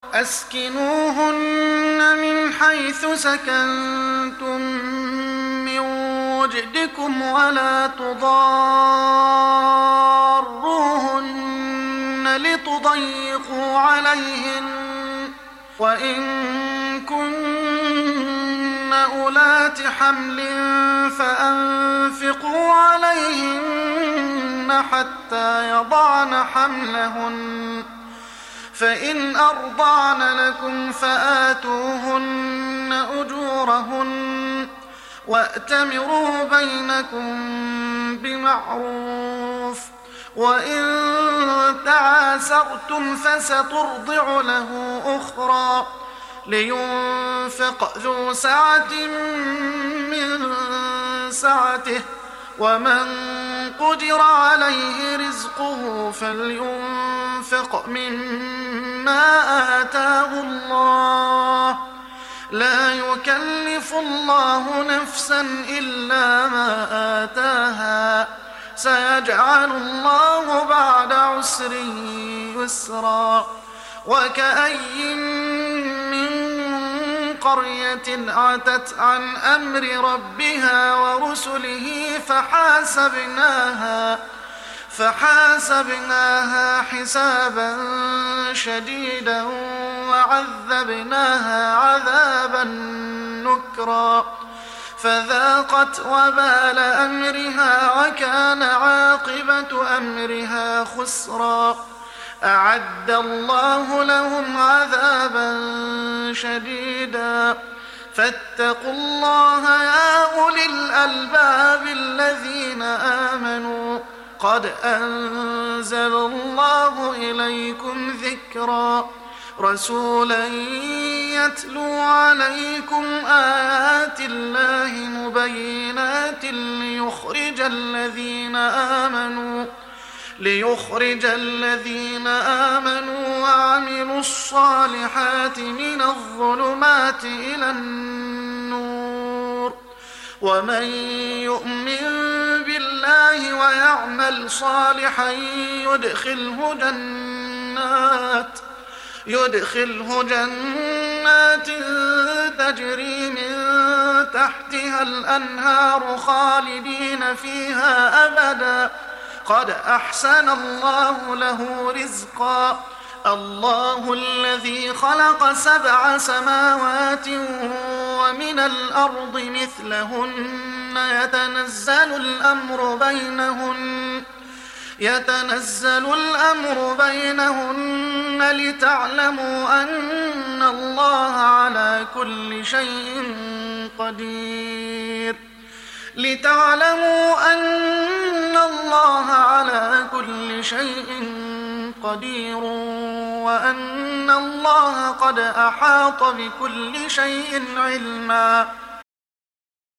أسكنوهن من حيث سكنتم من وجدكم ولا تضاروهن لتضيقوا عليهن وإن كن أولات حمل فأنفقوا عليهن حتى يضعن حملهن فإن أرضعن لكم فآتوهن أجورهن وأتمروا بينكم بمعروف وإن تعاسرتم فسترضع له أخرى لينفق ذو سعة من سعته ومن قدر عليه رزقه فلينفق مما آتاه الله لا يكلف الله نفسا إلا ما آتاها سيجعل الله بعد عسر يسرا وكأي من قرية عتت عن أمر ربها ورسله فحاسبناها حسابا شديدا وعذبناها عذابا نكرا فذاقت وبال أمرها وكان عاقبة أمرها خسرا أعد الله لهم عذابا شديدا فاتقوا الله يا أولي الألباب الذين آمنوا قد أنزل الله إليكم ذكرا رسولا يتلو عليكم آيات الله مبينات ليخرج الذين آمنوا وعملوا الصالحات من الظلمات إلى النور ومن يؤمن بالله ويعمل صالحا يدخله جنات تجري من تحتها الأنهار خالدين فيها أبدا قد أحسن الله له رزقا الله الذي خلق 7 سماوات ومن الأرض مثلهن يتنزل الأمر بينهن لتعلموا أن الله على كل شيء قدير وأن الله قد أحاط بكل شيء علما